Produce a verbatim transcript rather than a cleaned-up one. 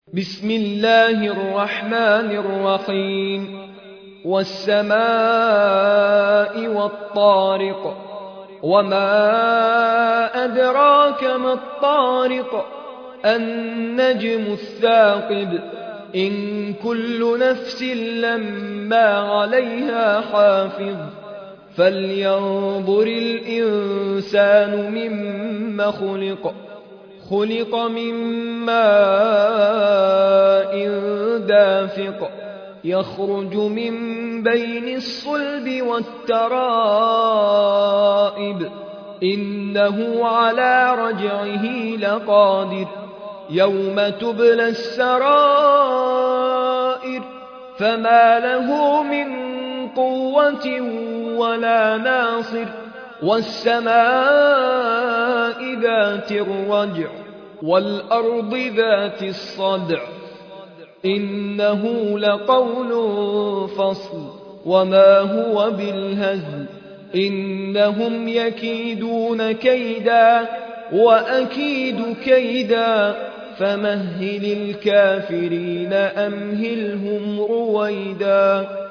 بسم الله الرحمن الرحيم والسماء والطارق وما أدراك ما الطارق النجم الثاقب إن كل نفس لما عليها حافظ فلينظر الإنسان مما خلق خلق من ماء دافق يخرج من بين الصلب والترائب إنه على رجعه لقادر يوم تبلى السرائر فما له من قوة ولا ناصر والسماء ذات الرجع والأرض ذات الصدع إنه لقول فصل وما هو بالهزل إنهم يكيدون كيدا وأكيد كيدا فمهل الكافرين أمهلهم رويدا.